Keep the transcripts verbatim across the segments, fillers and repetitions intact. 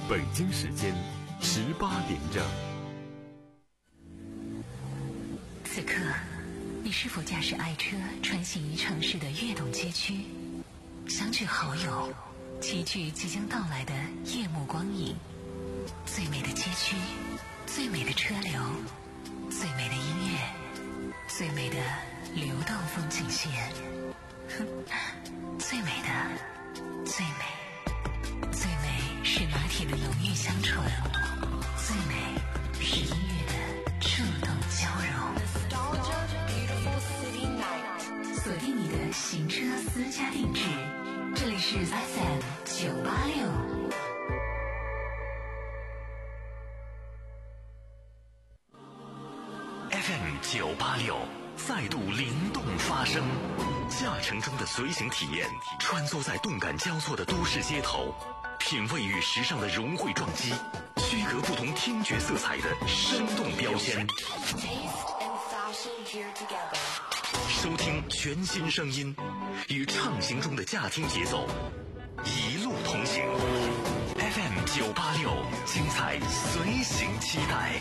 北京时间十八点整。 此刻，你是否驾驶爱车穿行于城市的跃动街区，相聚好友，齐聚即将到来的夜幕光影？最美的街区，最美的车流，最美的音乐，最美的流动风景线，最美的，最美，最美是拿铁的浓郁香醇，最美是音乐的触动交融。锁定你的行车私家定制，这里是 F M 九八六。 F M 九八六再度灵动发声，驾乘中的随行体验，穿梭在动感交错的都市街头，品味与时尚的融汇撞击，区隔不同听觉色彩的生动标签。收听全新声音，与畅行中的驾听节奏，一路同行。F M 九八六，精彩随行期待。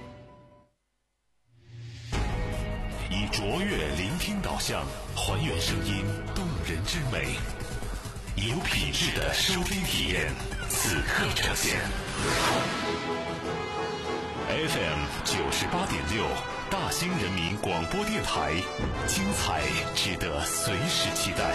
以卓越聆听导向，还原声音动人之美，有品质的收听体验，此刻呈现。F M 九十八点六，大兴人民广播电台，精彩值得随时期待。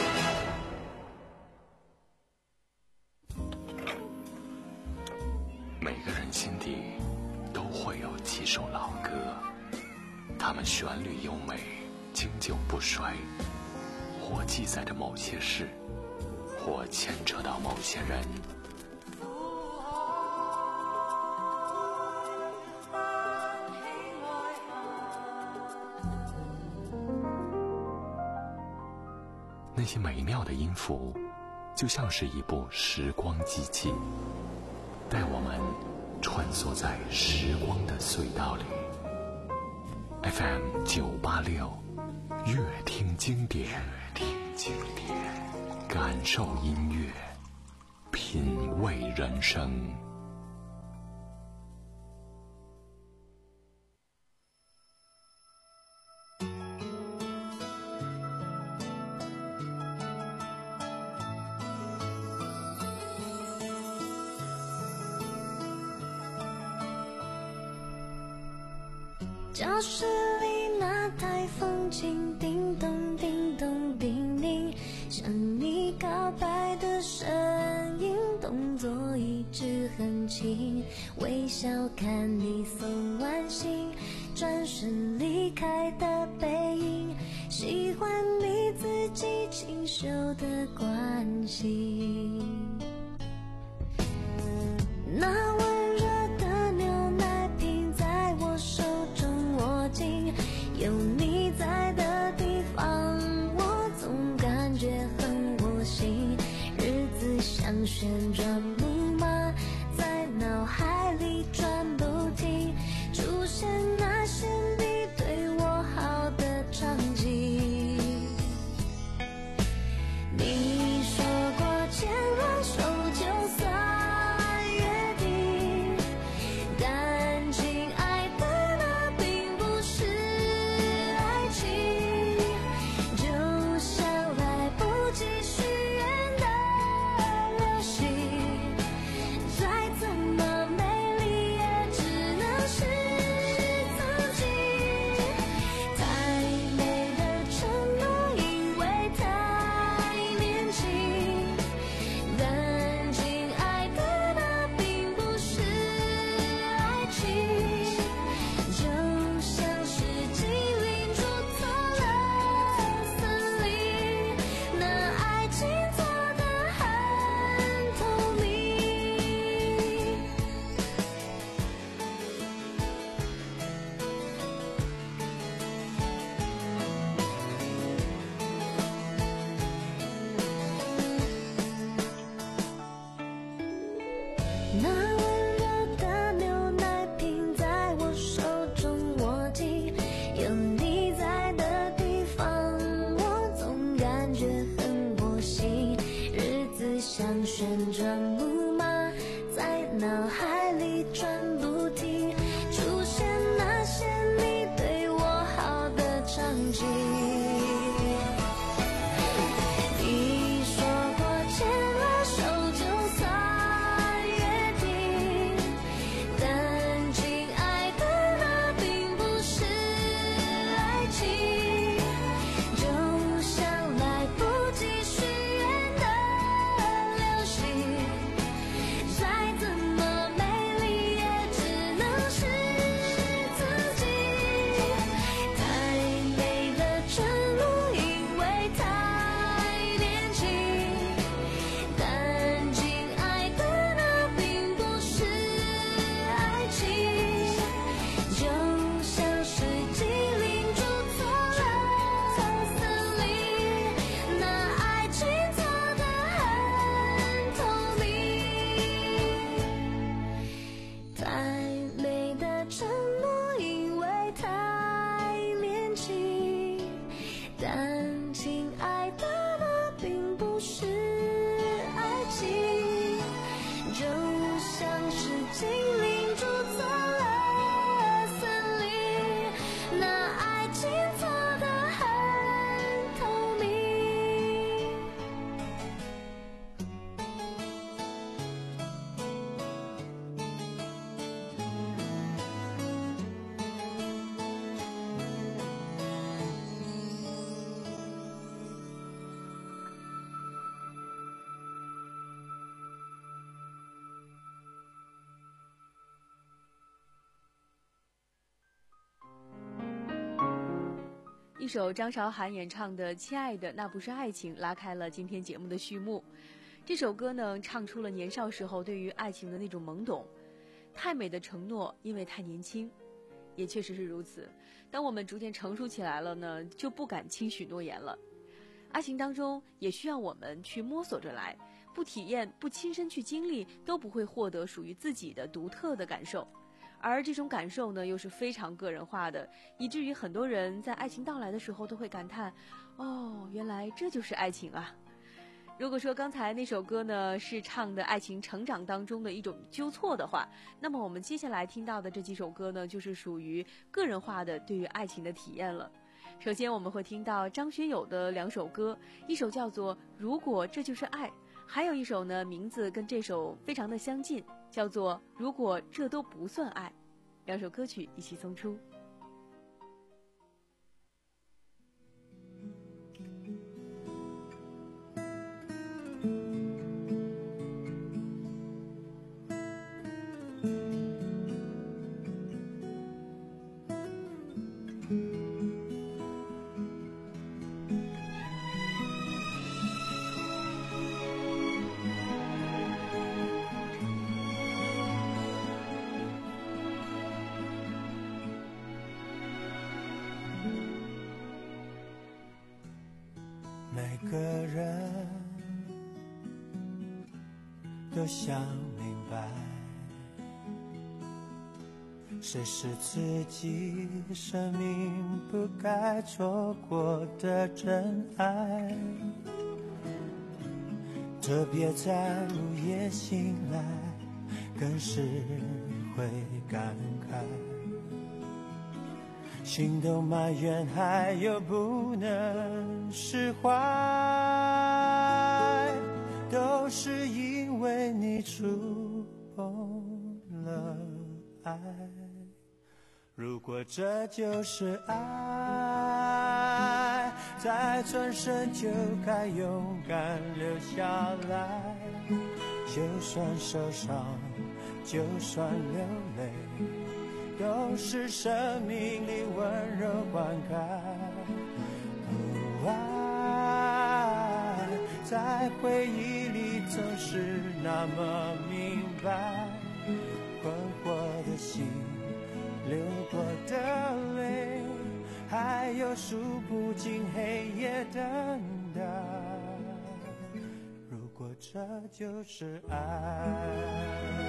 每个人心底都会有几首老歌，它们旋律优美，经久不衰，或记载着某些事，或牵扯到某些人。那些美妙的音符，就像是一部时光机器，带我们穿梭在时光的隧道里。F M 九八六，乐听经典，乐听经典，感受音乐，品味人生。 教室里那台风琴叮咚叮咚叮咛，向你告白的声音，动作一直很轻，微笑看你送完信，转身离开的背影，喜欢你自己清秀的关心。那温热的牛奶瓶在我手中握紧，有你在的地方我总感觉很窝心，日子像旋转木马在脑海里转不停，出现那些你对我好的场景。你说过牵完手就算约定，感情爱的那并不是爱情，就像来不及许愿的流星，再怎么美丽也只能是自己。太美的承诺因为太年轻，感情爱的那并不是爱情，就像是精灵住错了森林，那爱情做得很透明。那温热的牛奶瓶在我手中握紧，有你在的地方我总感觉很窝心，日子像旋转木马在脑海里转不停，出现那些你对我好的场景。你说过牵了手就算约定，但亲爱的，那并不是爱情，就像来不及许愿的流星，再怎么美丽也只能是自己。太美的承诺，因为太年轻，但亲爱的，那并不是爱情，就像是精灵住错了森林，那爱情错得很透明。太美的承诺，因为太年轻，但亲爱的，那并不是爱情，就像是精灵住错了森林，那爱情错得很透明。 一首张韶涵演唱的《亲爱的，那不是爱情》拉开了今天节目的序幕。这首歌呢，唱出了年少时候对于爱情的那种懵懂。太美的承诺，因为太年轻，也确实是如此。当我们逐渐成熟起来了呢，就不敢轻许诺言了。爱情当中也需要我们去摸索着来，不体验、不亲身去经历，都不会获得属于自己的独特的感受。而这种感受呢，又是非常个人化的，以至于很多人在爱情到来的时候都会感叹：哦，原来这就是爱情啊！如果说刚才那首歌呢是唱的爱情成长当中的一种纠错的话，那么我们接下来听到的这几首歌呢，就是属于个人化的对于爱情的体验了。首先我们会听到张学友的两首歌，一首叫做《如果这就是爱》，还有一首呢名字跟这首非常的相近，叫做《如果这都不算爱》。两首歌曲一起送出。 每个人都想明白，谁是自己生命不该错过的真爱。特别在午夜醒来，更是会感慨，心都埋怨，还有不能释怀，都是因为你触碰了爱。如果这就是爱，再转身就该勇敢留下来，就算受伤，就算流泪，都是生命里温柔灌溉。哦，爱在回忆里总是那么明白，困惑的心，流过的泪，还有数不尽黑夜等待。如果这就是爱，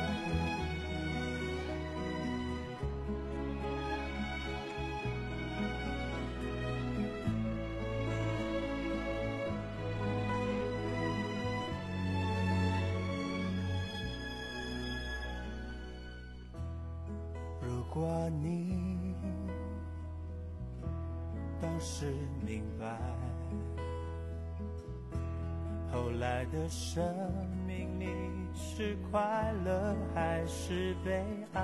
果你当时明白，后来的生命你是快乐还是悲哀？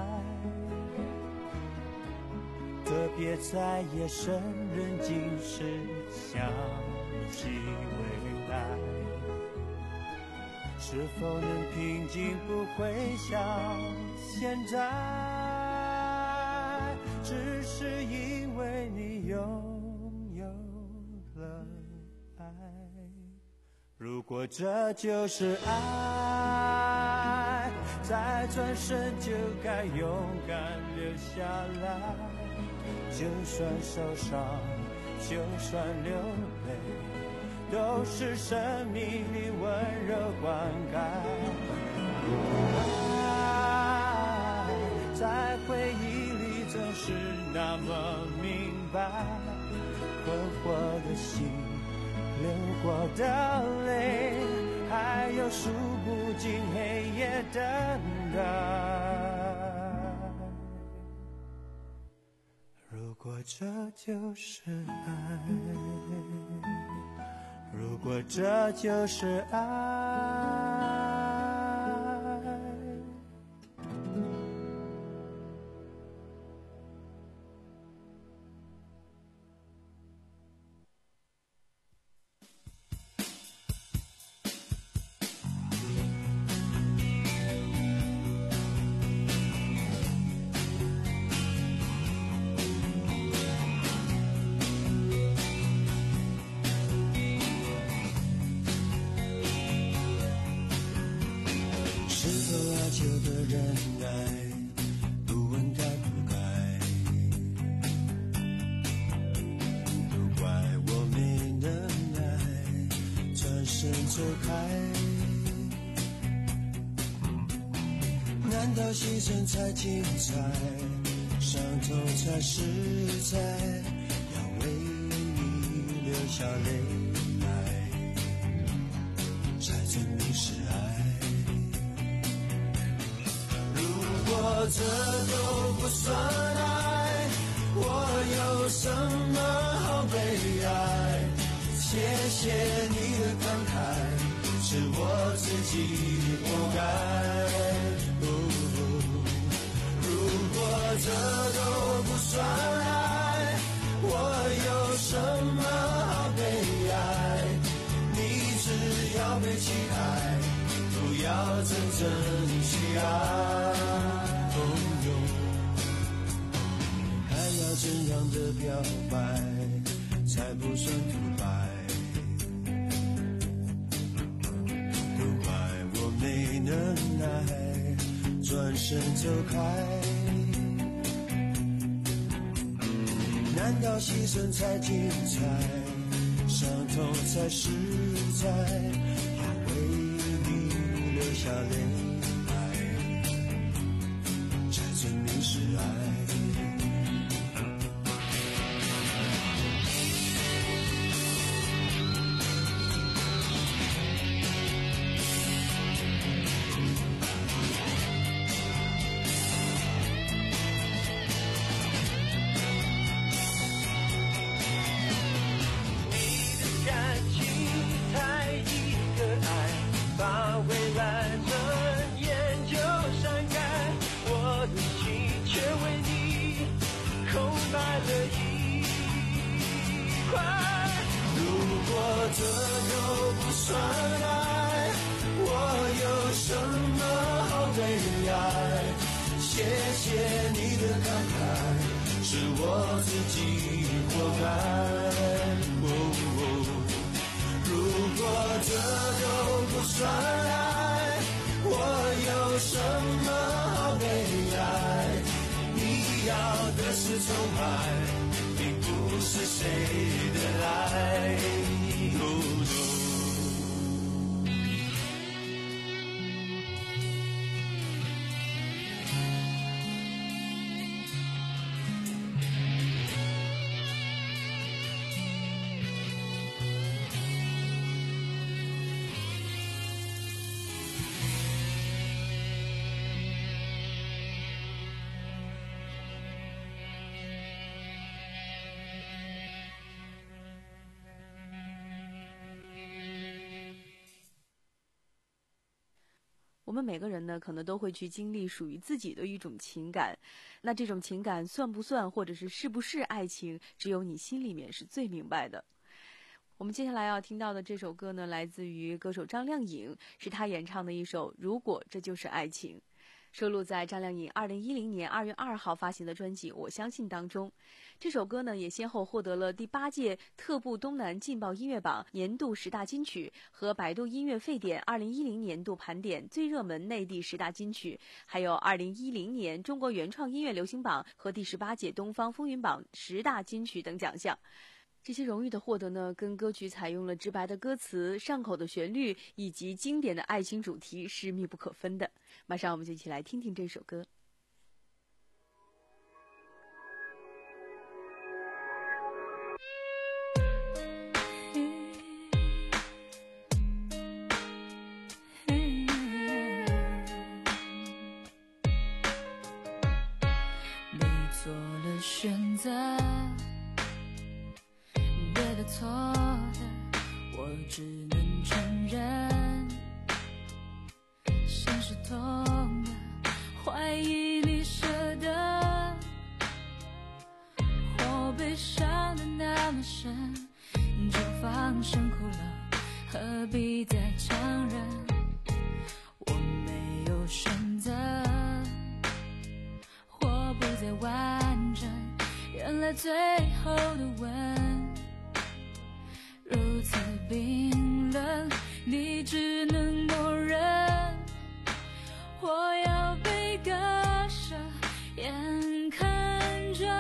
特别在夜深人静时想起未来，是否能平静不会像现在？只是因为你拥有了爱。如果这就是爱，再转身就该勇敢留下来。就算受伤，就算流泪，都是生命里温柔灌溉。如果爱在回忆里总是那么明白，困惑的心，流过的泪，还有数不尽黑夜等待。如果这就是爱，如果这就是爱。旧的人爱，不问该不该，都怪我没能耐，转身走开。难道牺牲才精彩，伤痛才实在？要为你流下泪来，才证明是爱。如果这都不算爱，我有什么好悲哀？谢谢你的慷慨，是我自己活该。哦，如果这都不算爱，我有什么好悲哀？你只要被期待，不要真正去爱。怎样的表白才不算独白？都怪我没能耐，转身走开。难道牺牲才精彩，伤痛才实在？要为你流下泪来，才证明是爱。这又不算爱，我有什么好悲哀？谢谢你的慷慨，是我自己活该。哦哦，如果这都不算爱，我有什么好悲哀？你要的是宠爱，并不是谁的爱。 我们每个人呢，可能都会去经历属于自己的一种情感，那这种情感算不算，或者是是不是爱情，只有你心里面是最明白的。我们接下来要听到的这首歌呢，来自于歌手张靓颖，是她演唱的一首《如果这就是爱情》，收录在张靓颖二零一零年二月二号发行的专辑《我相信》当中。这首歌呢，也先后获得了第八届特步东南劲爆音乐榜年度十大金曲和百度音乐沸点二零一零年度盘点最热门内地十大金曲，还有二零一零年中国原创音乐流行榜和第十八届东方风云榜十大金曲等奖项。这些荣誉的获得呢，跟歌曲采用了直白的歌词、上口的旋律以及经典的爱情主题是密不可分的。马上我们就一起来听听这首歌。 你做了选择，对的错的我只能承认，现实痛的怀疑你舍得，我悲伤的那么深，就放声哭了，何必再强忍，我没有选择，我不再完整，原来最后的吻如此冰冷，你只能默认，我要被割舍，眼看着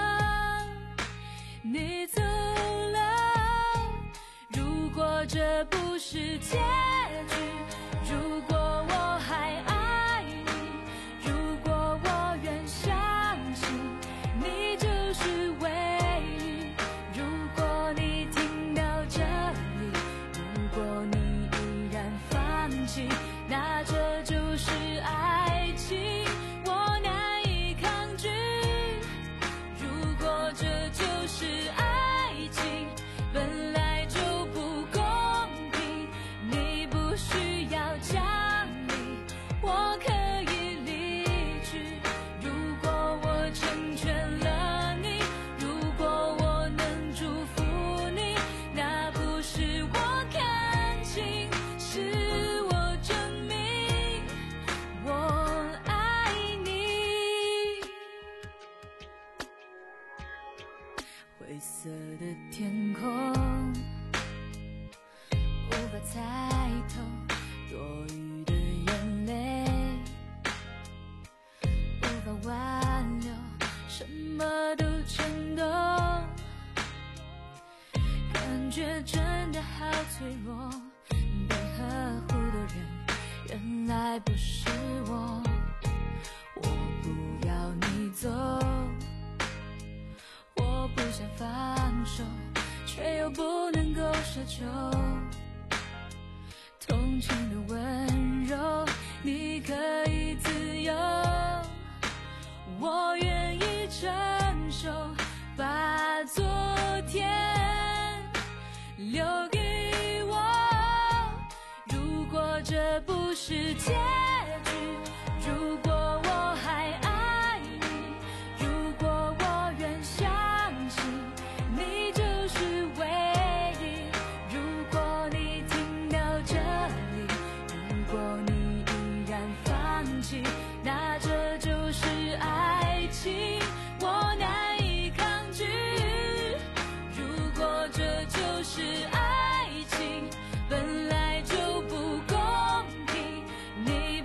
你走了，如果这不是结局，如果我还爱你，如果我愿相信你就是唯一，如果你听到这里，如果你依然放弃，那这就是爱情，我难以抗拒，如果这就是爱情，本来就不公平，你不需要讲理，我可以离去，如果我成全了你，如果我能祝福你，那不是我看清，是我证明我爱你。灰色的天空无法猜透多余的眼泪，无法挽留，什么都震动，感觉真的好脆弱，被呵护的人原来不是我，我不要你走，我不想放手，却又不能够奢求同情的温柔，你可以自由，我愿意承受，把昨天留给我，如果这不是结局，如果我还爱你，如果我愿相信你就是唯一，如果你听到这里，如果你依然放弃，那这就是爱情，我难以抗拒，如果这就是爱情，本来就不公平，你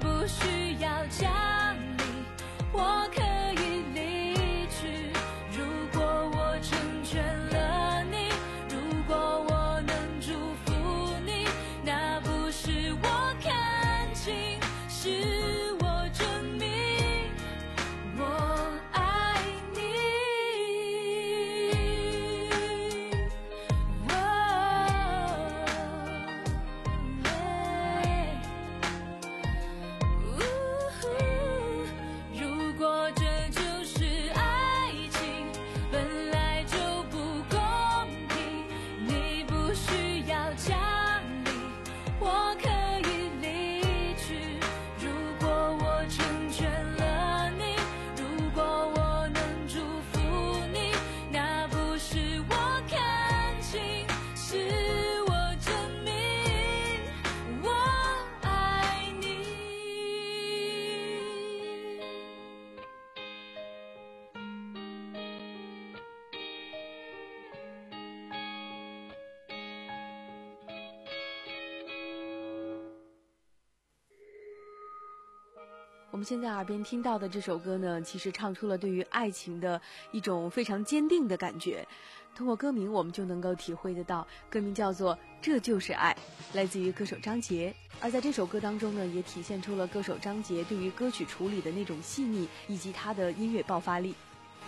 我们现在耳边听到的这首歌呢，其实唱出了对于爱情的一种非常坚定的感觉。通过歌名我们就能够体会得到，歌名叫做《这就是爱》，来自于歌手张杰。而在这首歌当中呢，也体现出了歌手张杰对于歌曲处理的那种细腻，以及他的音乐爆发力。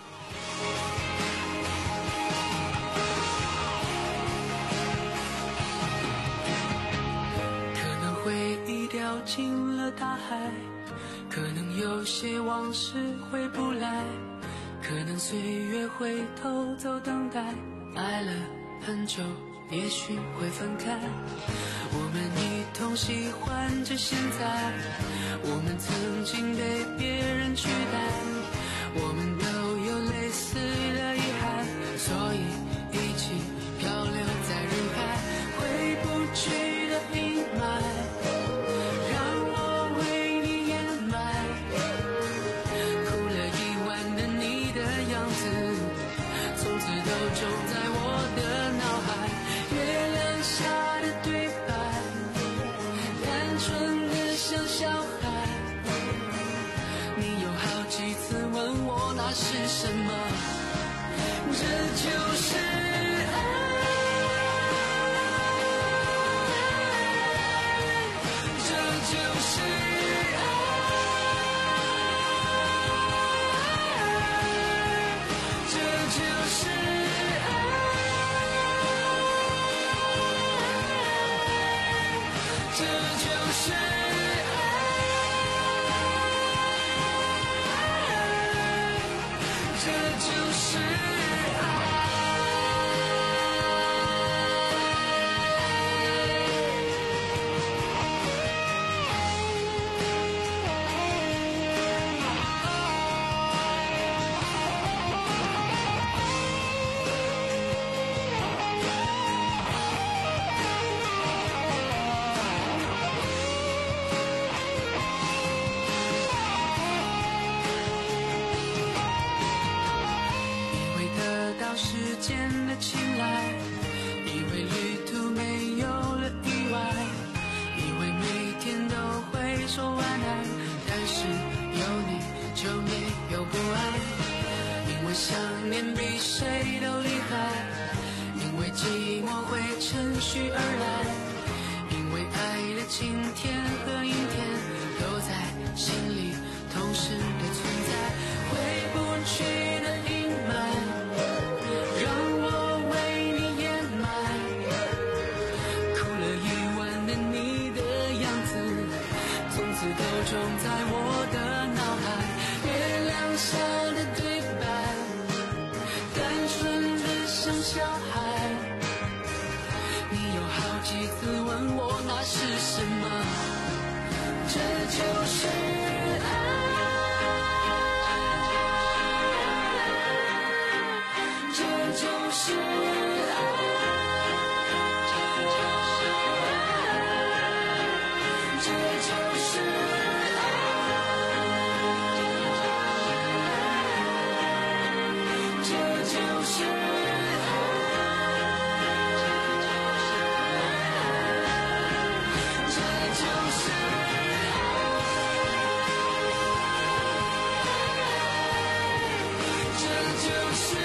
可能回忆掉进了大海，可能有些往事回不来，可能岁月会偷走等待，爱了很久也许会分开，我们一同喜欢着现在，我们曾经被别人取代，我们都有类似的遗憾，所以一起漂流在人海，回不去的阴霾让我为你掩埋，哭了一晚的你的样子从此都种在我的脑海，月亮下的对白单纯的像小孩，你有好几次问我那是什么，这就是爱，这就是爱，这就是爱，这就是爱，这就是爱。以为得到时间的青睐，以为旅途没有了意外，以为每天都会说晚安，但是有你就没有不安，因为想念比谁都厉害，因为寂寞会趁虚而来，因为爱的晴天和阴天都在心里同时的存在，回不去的阴霾让我为你掩埋，哭了一晚的你的样子从此都种在我的脑海，月亮下的对白单纯的像小孩，你有好几次问我那是什么，这就是爱，这就是爱，这就是爱，这就是爱，这就是爱，这就是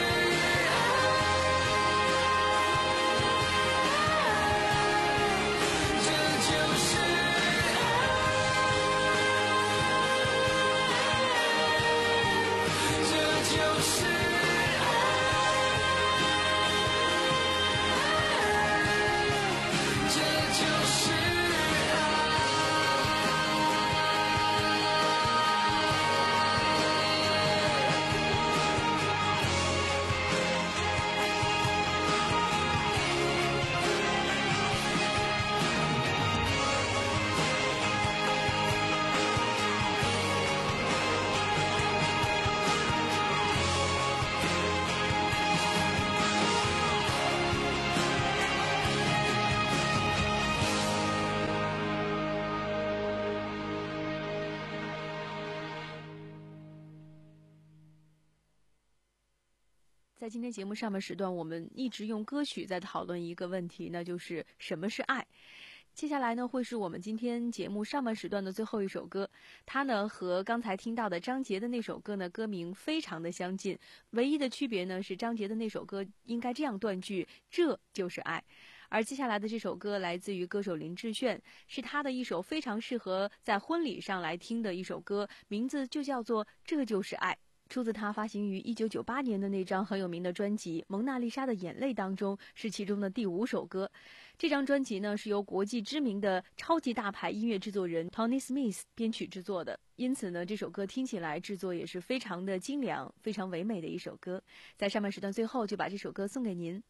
在今天节目上半时段，我们一直用歌曲在讨论一个问题，那就是什么是爱。 接下来呢，会是我们今天节目上半时段的最后一首歌，它呢和刚才听到的张杰的那首歌呢歌名非常的相近，唯一的区别呢是张杰的那首歌应该这样断句，这就是爱。而接下来的这首歌来自于歌手林志炫，是他的一首非常适合在婚礼上来听的一首歌，名字就叫做《这就是爱》，出自他发行于一九九八年的那张很有名的专辑《蒙娜丽莎的眼泪》当中，是其中的第五首歌。这张专辑呢是由国际知名的超级大牌音乐制作人 Tony Smith 编曲制作的，因此呢这首歌听起来制作也是非常的精良，非常唯美的一首歌。在上半时段最后就把这首歌送给您。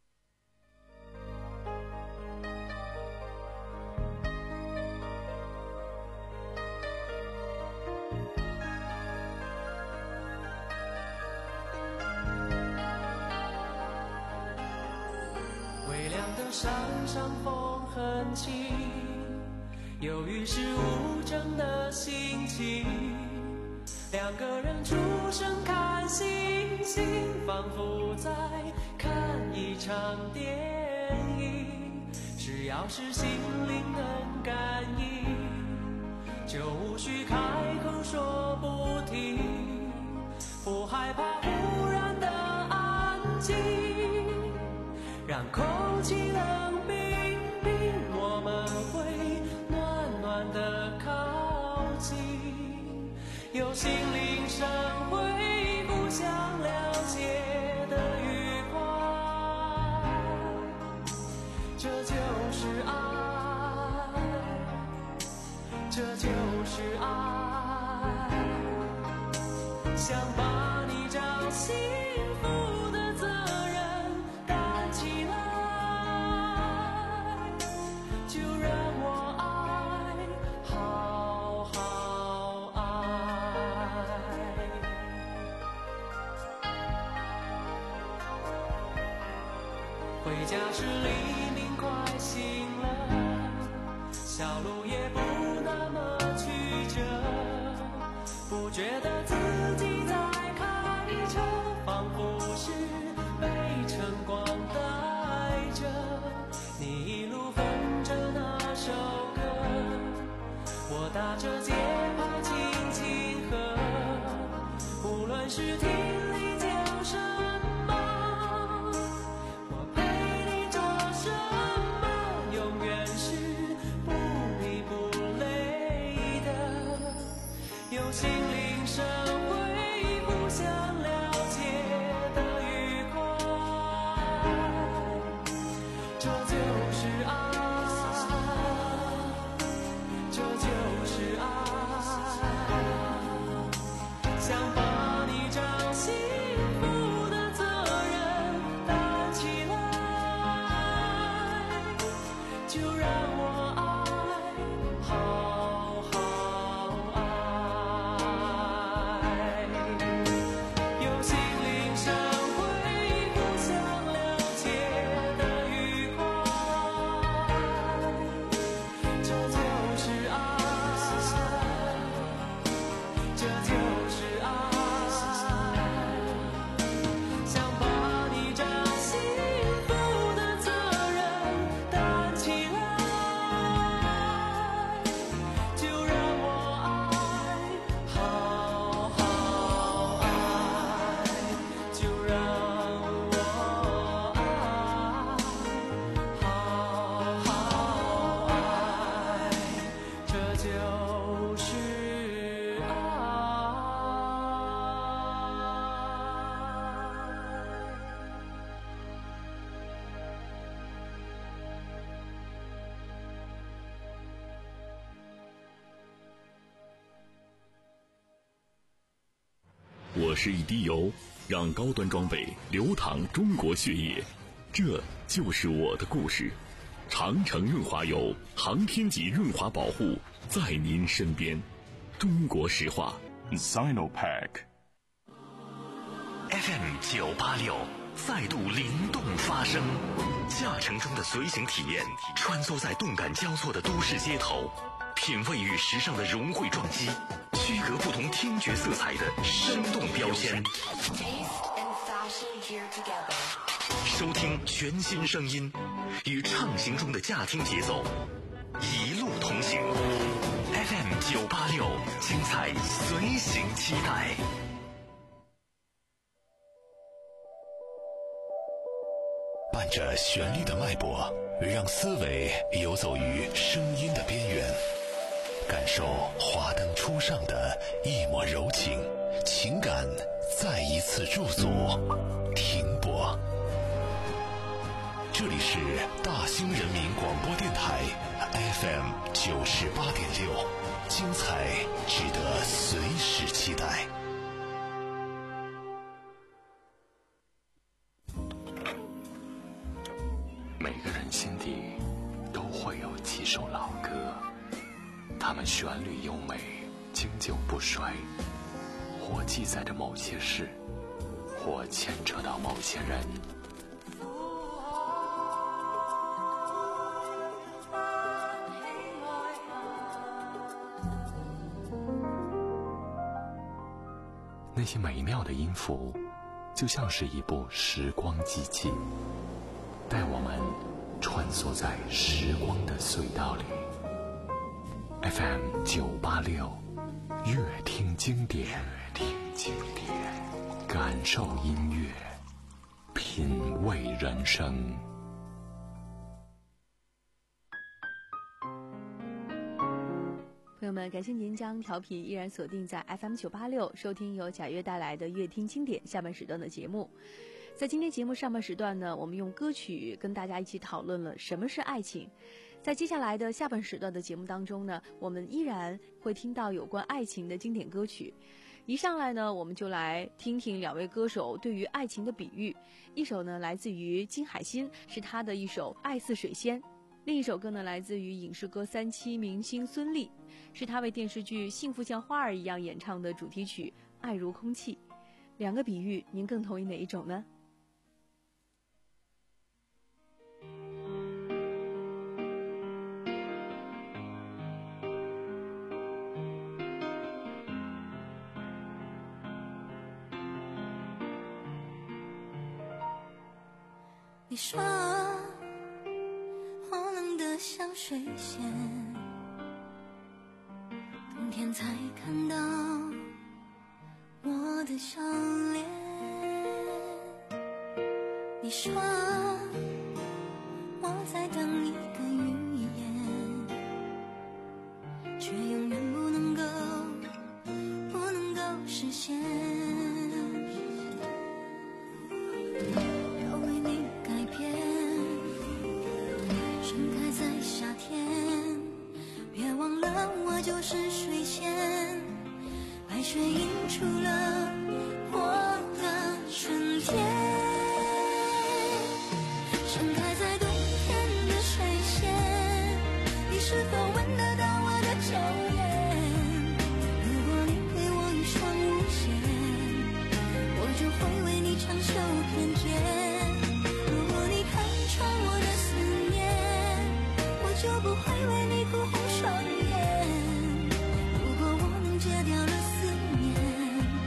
山上风很轻，忧郁是无证的心情。两个人出生看星星，仿佛在看一场电影。只要是心灵能感应，就无需开口说不停，不害怕忽然的安静，让空气冷冰冰，我们会暖暖的靠近，有心灵上会互相了解的愉快，这就是爱，这就是爱，想把你找幸福的责任担起来，就让我爱，好好爱。回家时黎明快醒了，小路也不那么曲折，不觉得自己在开车，仿佛是被晨光带着，你一路哼着那首歌，我打着节拍轻轻和，无论是听你讲什么，我陪你做什么，永远是不疲不累的，有心灵上会互相了解的愉快，这就是爱，这就是爱，想把你找幸福的责任担起来，就让我爱，好好爱，有心灵上会互相了解的愉快，这就是爱，这就是爱，想把你找幸福的责任担起来，就让我爱，好好爱，就让我爱，好好爱，这就是爱。 我是一滴油，让高端装备流淌中国血液，这就是我的故事。长城润滑油，航天级润滑保护，在您身边。中国石化 Sinopec F M 九八六再度灵动发声，驾乘中的随行体验，穿梭在动感交错的都市街头，品味与时尚的融汇撞击，区隔不同听觉色彩的生动标签，收听全新声音，与畅行中的驾听节奏， 一路同行。F M 九八六，精彩随行期待。伴着旋律的脉搏，让思维游走于声音的边缘，感受华灯初上的一抹柔情，情感再一次驻足停泊。这里是大兴人民广播电台 F M 九十八点六，精彩值得随时期待。 每个人心底都会有几首老歌，它们旋律优美，经久不衰，或记载着某些事，或牵扯到某些人。那些美妙的音符，就像是一部时光机器，带我们穿梭在时光的隧道里。F M 九八六，乐听经典，乐听经典，感受音乐，品味人生。 朋友们，感谢您将调频依然锁定在 F M 九八六，收听由贾跃带来的乐听经典下半时段的节目。在今天节目上半时段呢，我们用歌曲跟大家一起讨论了什么是爱情。在接下来的下半时段的节目当中呢，我们依然会听到有关爱情的经典歌曲。一上来呢，我们就来听听两位歌手对于爱情的比喻。一首呢来自于金海心，是他的一首《爱似水仙》。另一首歌呢，来自于影视歌三栖明星孙俪，是她为电视剧《幸福像花儿一样》演唱的主题曲《爱如空气》。两个比喻，您更同意哪一种呢？ 你说我冷得像水仙，冬天才看到我的笑脸。你说我在等一个语言，却永远不能够不能够实现。要为你改变，盛开在夏天，别忘了我就是水仙，白雪映出了我的春天。盛开在冬天的水仙，你是否闻得到我的娇艳？如果你给我一双无限，我就会为你长袖翩跹。如果你看穿我的思念，我就不会为你哭红双眼。如果我能戒掉了思念，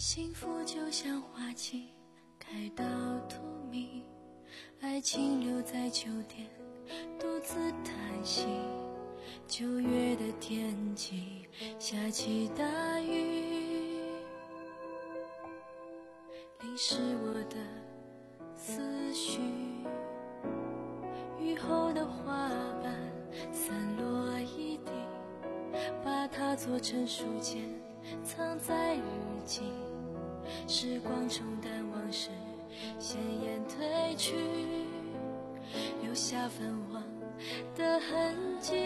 幸福就像花期开到荼蘼，爱情留在秋天独自叹息。九月的天气下起大雨，淋湿我的思绪。雨后的花瓣散落一地，把它做成书签藏在日记。时光冲淡往事，鲜艳褪去，留下泛黄的痕迹。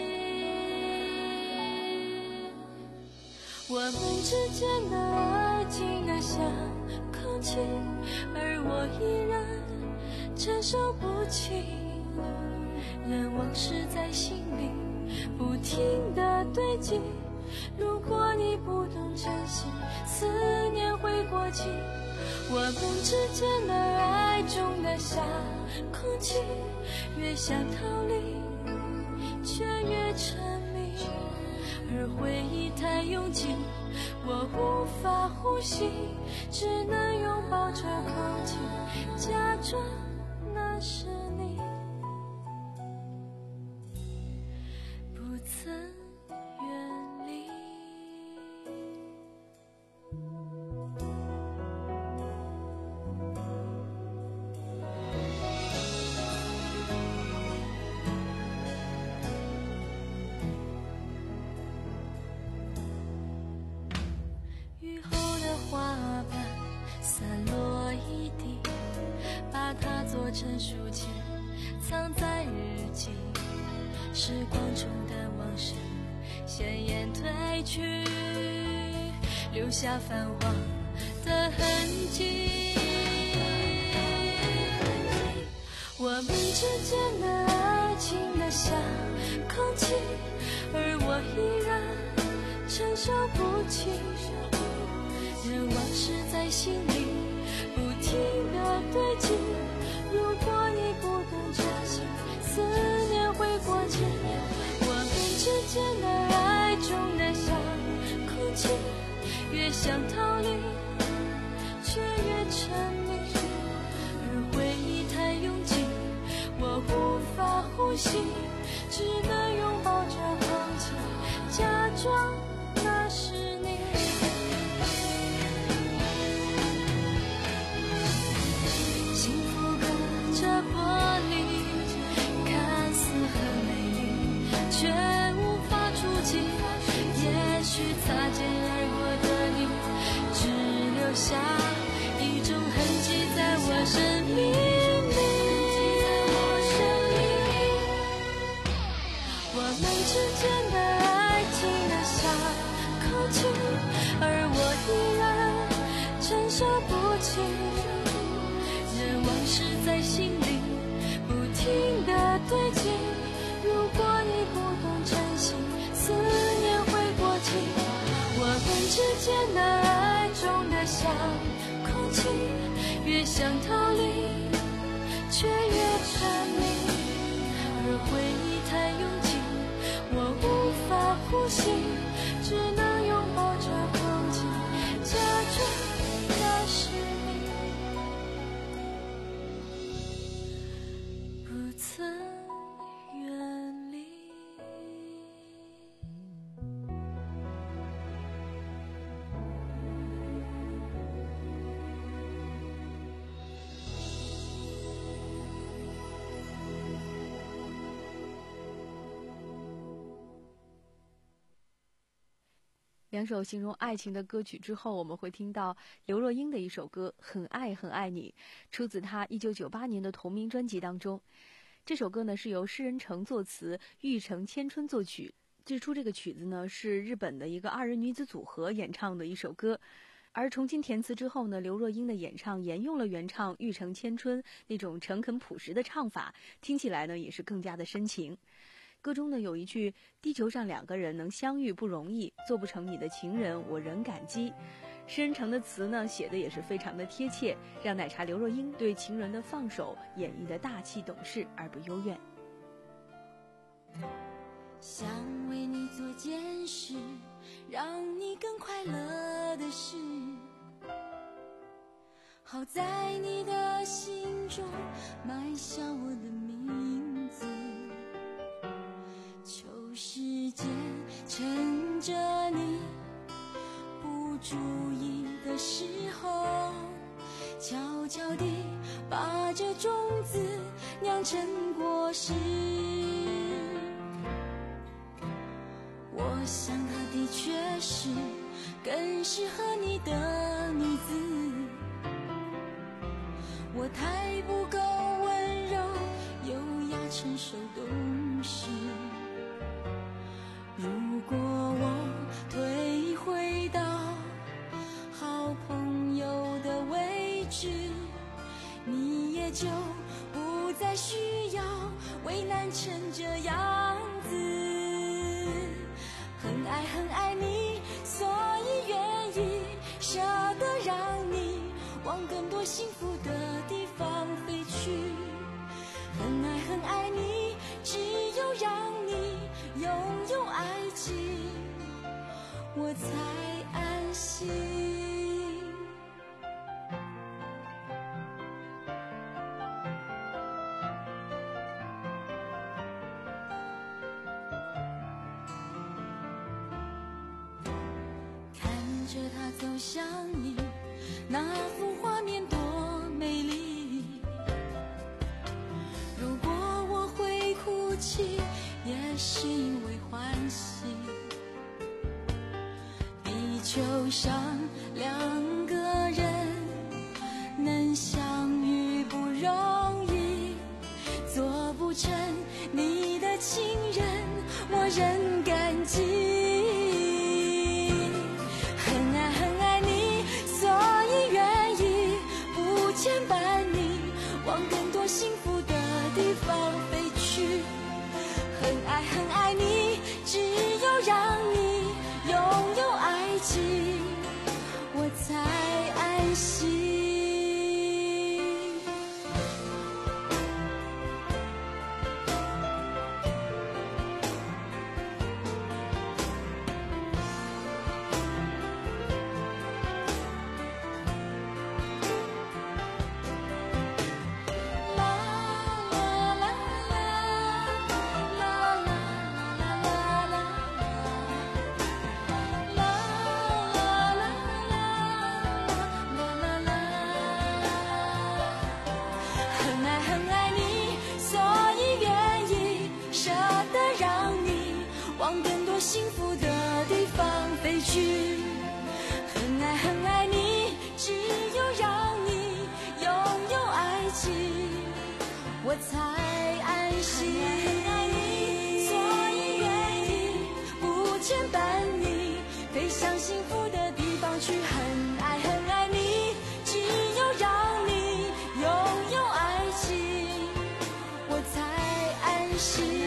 我们之间的爱静得像空气，而我依然承受不起。任往事在心里不停地堆积，如果你不懂珍惜，思念会过期。我们之间的爱重得像空气，越想逃离却越沉迷，而回忆太拥挤，我无法呼吸，只能拥抱着空气，假装那是你，不曾远离。雨后的花瓣散落一地，把它做成书签藏在日记。时光冲淡往事，鲜艳褪去，留下泛黄的痕迹。我们之间的爱情得像空气，而我依然承受不起。任往事在心里不停地堆积，如果你不懂珍惜，思念会过期。我们之间的爱重得像空气，越想逃离却越沉迷，而回忆太拥挤，我无法呼吸，只能拥抱着空气，假装那是你。幸福隔着玻璃，看似很美丽，却无法触及。也许擦肩而过的你，只留下一种痕迹在我生命里。我们之间的爱情得像空气，而我依然承受不起。任往事在心里不停地堆积，如果你不懂珍惜，思念会过期。我们之间的爱重得像空气，越想逃离却越沉迷，而回忆太拥挤，我无法呼吸，只能拥抱着空气，假装那是你，不曾远离。 两首形容爱情的歌曲之后，我们会听到刘若英的一首歌《很爱很爱你》，出自她一九九八年的同名专辑当中。这首歌呢是由施人成作词，玉城千春作曲。最初这个曲子呢是日本的一个二人女子组合演唱的一首歌，而重新填词之后呢，刘若英的演唱沿用了原唱玉城千春那种诚恳朴实的唱法，听起来呢也是更加的深情。歌中呢有一句地球上两个人能相遇不容易，做不成你的情人我仍感激。施人成的词呢写的也是非常的贴切，让奶茶刘若英对情人的放手演绎的大气懂事而不幽怨。 想为你做件事，让你更快乐的事， 好在你的心中埋下我的名字。求时间趁着你不注意的时候，悄悄地把这种子酿成果实。我想她的确是更适合你的女子，我太不够温柔优雅成熟懂事。如果我退回到好朋友的位置，你也就不再需要为难成这样子。很爱很爱你，所以愿意舍得让你往更多幸福的地方飞去。很爱很爱你，只有让你拥有爱情，我才安心。看着他走向你，那幅画面多美丽。如果我会哭泣，也是因为欢喜。地球上两个人能相遇不容易，做不成你的情人，我仍感激。很爱很爱你，所以愿意不牵绊你往更多幸福的地方飞去。很爱很爱你，只有让你拥有爱情，我才安心。幸福的地方飞去。很爱很爱你，只有让你拥有爱情，我才安心。所以愿意不牵绊你飞向幸福的地方去。很爱很爱你，只有让你拥有爱情，我才安心。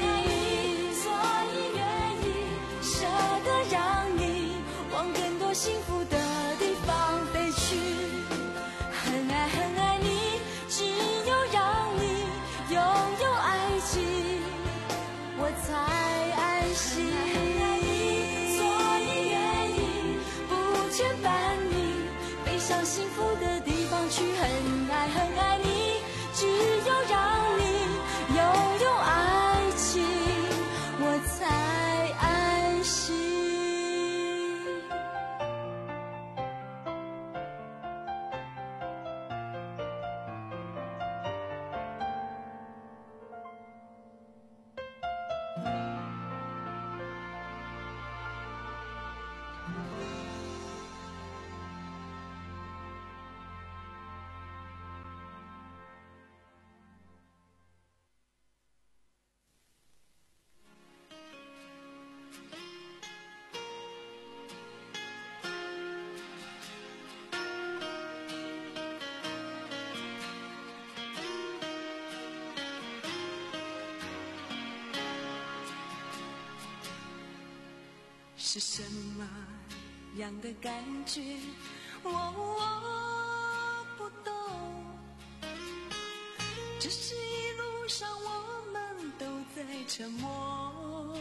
幸福的地方飞去。很爱很爱你，只有让你拥有爱情，我才安心。所以愿意不牵绊你飞向幸福的地方去。很爱很爱你，只有让你拥有爱情，我才安心。 是什么样的感觉？我我不懂，只是一路上我们都在沉默。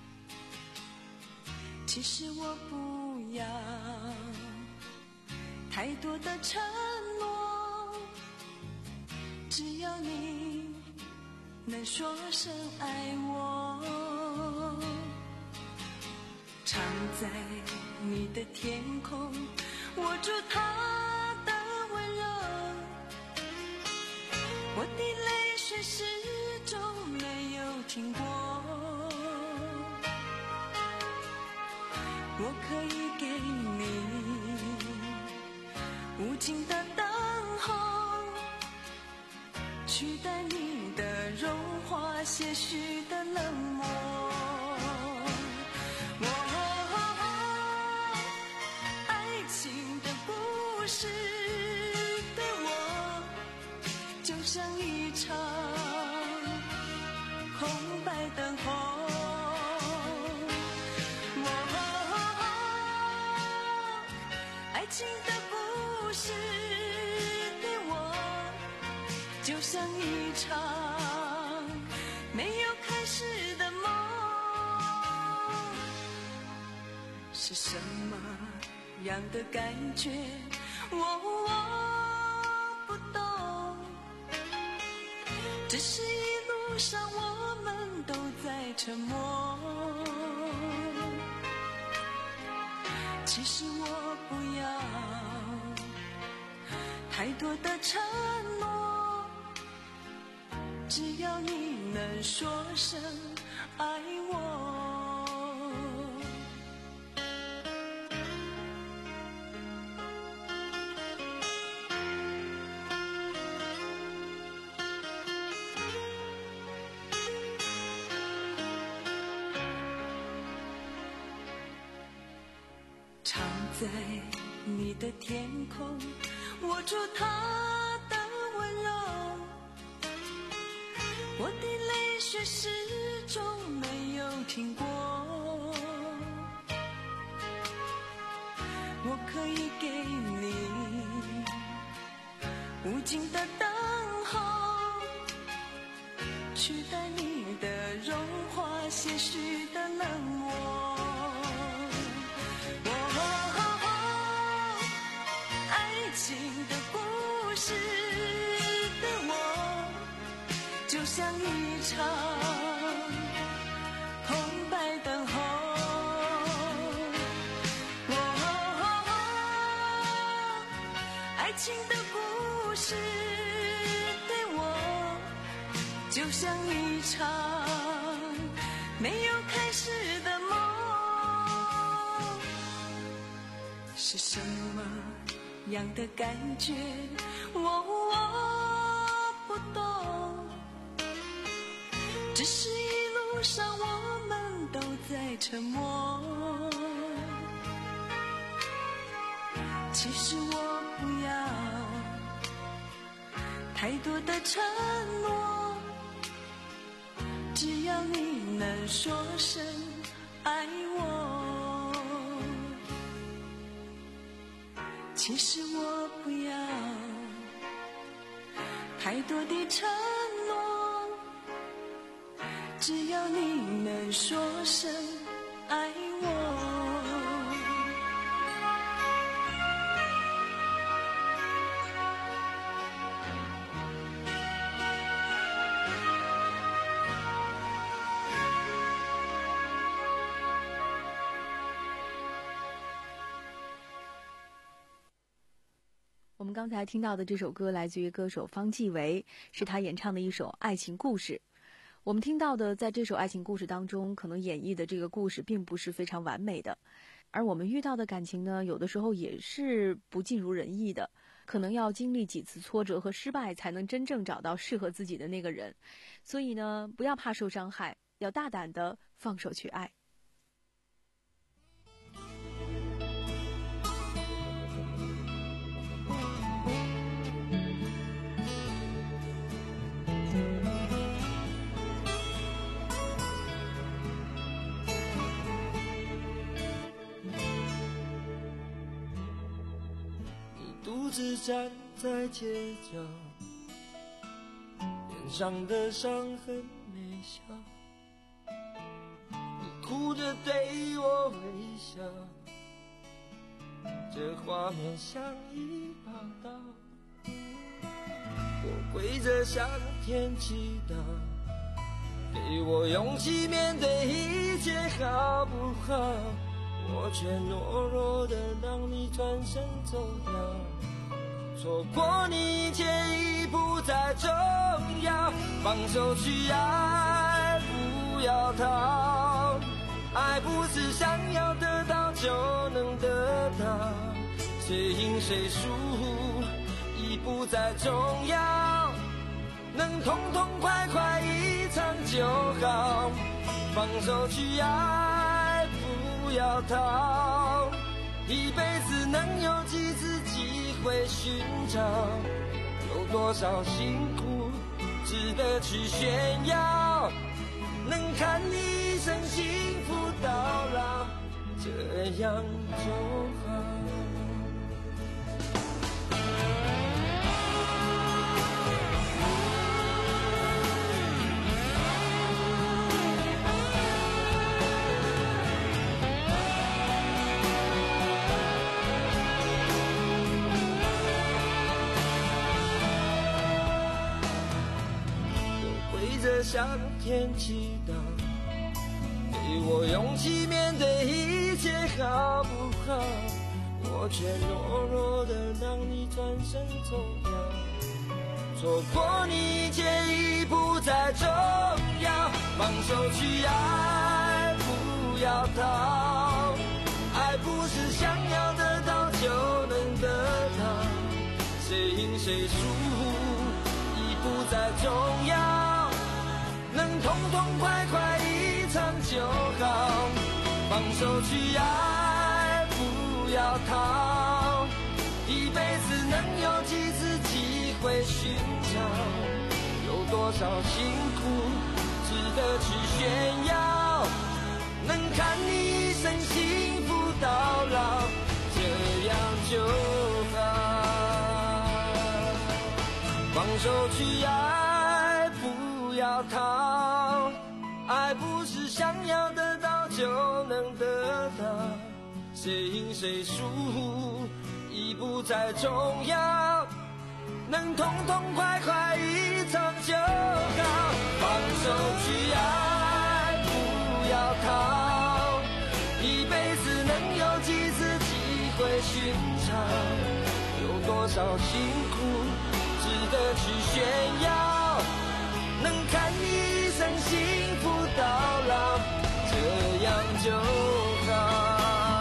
其实我不要太多的承诺，只要你能说声爱我，常在你的天空握住它的温柔，我的泪水始终没有停过，我可以给你无尽的等候，取代你的融化，些许的冷漠。哦，爱情的故事对我就像一场空白等候。哦，爱情的故事对我就像一场没有开始的梦，是什么样的感觉？我我不懂，只是一路上我们都在沉默。其实我不要太多的承诺，只要你能说声爱我。常在你的天空握住它的温柔，我的泪水始终没有停过，我可以给你无尽的等候，取代你的融化，些许的冷漠。爱情的故事对我就像一场空白等候。哦，爱情的故事对我就像一场没有开始的梦，是什么样的感觉？我我不懂，只是一路上我们都在沉默。其实我不要太多的承诺，只要你能说声爱我。其实我不要太多的承诺，只要你能说声爱我。 我们刚才听到的这首歌来自于歌手方季韦，是他演唱的一首爱情故事。我们听到的在这首爱情故事当中，可能演绎的这个故事并不是非常完美的，而我们遇到的感情呢，有的时候也是不尽如人意的，可能要经历几次挫折和失败，才能真正找到适合自己的那个人。所以呢，不要怕受伤害，要大胆的放手去爱。 独自站在街角，脸上的伤痕没消，你哭着对我微笑， 这画面像一把刀，我跪着向天祈祷，给我勇气面对一切好不好？我却懦弱的让你转身走掉，错过你一切已不再重要，放手去爱，不要逃。爱不是想要得到就能得到，谁赢谁输已不再重要，能痛痛快快一场就好。放手去爱，不要逃，一辈子能有几次机会寻找，有多少辛苦值得去炫耀，能看你一生幸福到老，这样就好。向天祈祷，给我勇气面对一切好不好？我却懦弱的让你转身走掉，错过你一切已不再重要，放手去爱，不要逃。爱不是想要得到就能得到，谁赢谁输已不再重要，能痛痛快快一场就好。放手去爱，不要逃，一辈子能有几次机会寻找，有多少辛苦值得去炫耀，能看你一生幸福到老，这样就好。放手去爱，不要逃，爱不是想要得到就能得到，谁赢谁输已不再重要，能痛痛快快一场就好。放手去爱，不要逃，一辈子能有几次机会寻找，有多少辛苦值得去炫耀，能看你一生幸福到老，这样就好。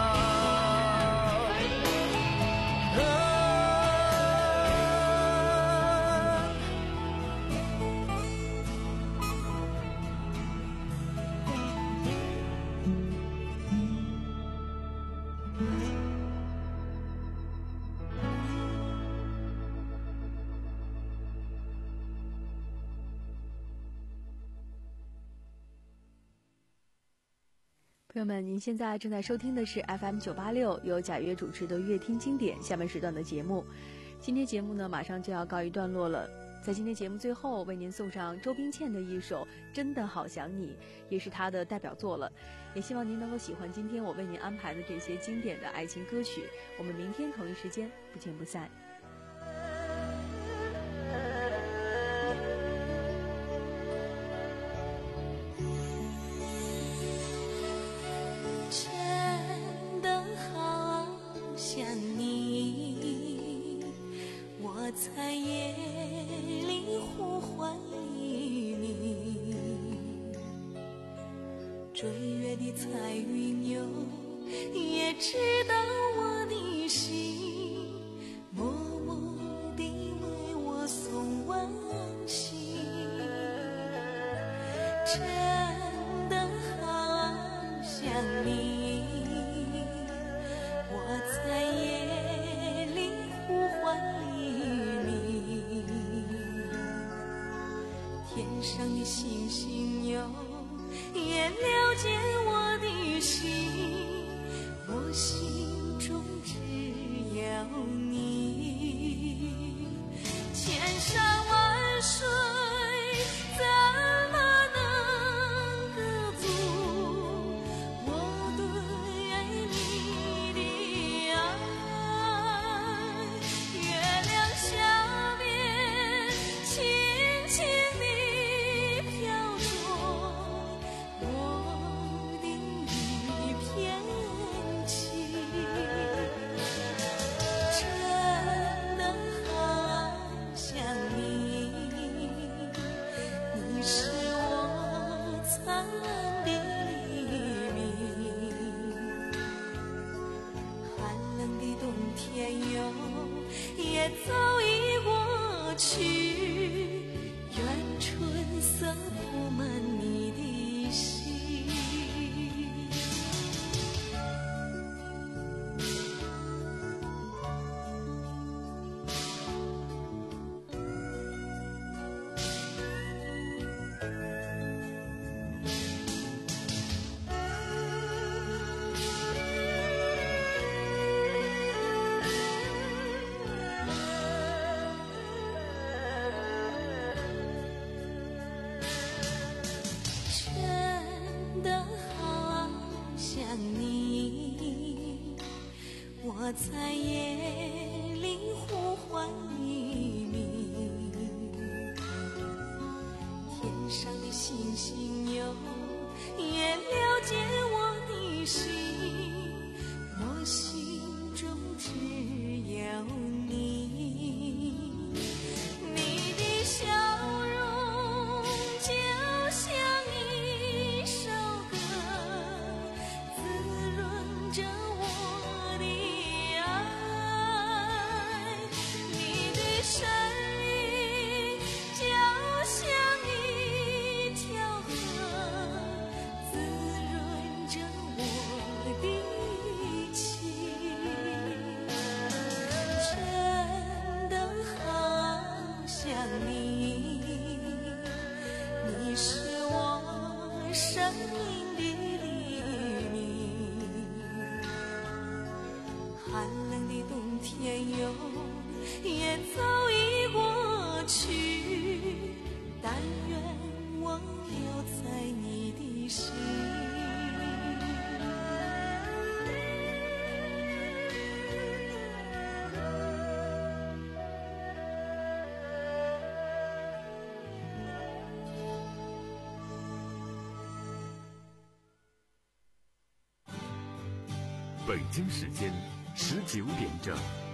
朋友们，您现在正在收听的是 F M 九八六由贾约主持的乐听经典下半时段的节目。今天节目呢马上就要告一段落了，在今天节目最后为您送上周冰倩的一首《真的好想你》，也是她的代表作了。也希望您能够喜欢今天我为您安排的这些经典的爱情歌曲。我们明天同一时间不见不散。 在夜里呼唤你，追月的彩云游也知道我的心，默默地为我送往昔。真的好想你，我在夜里呼唤你，天上的星星哟也了解我的心，我心中只有你。千山万水怎么能也早已过去，愿春色铺满你的心。我在夜里呼唤黎明，天上的星星有也了解我的心，我心中只有你，你的笑容就像一首歌，滋润着我的声音就像一条河，滋润着我的情，真的好想你，你是我生命的黎明，寒冷的冬天有也早已过去，但愿我留在你的心。 北京时间十九点整。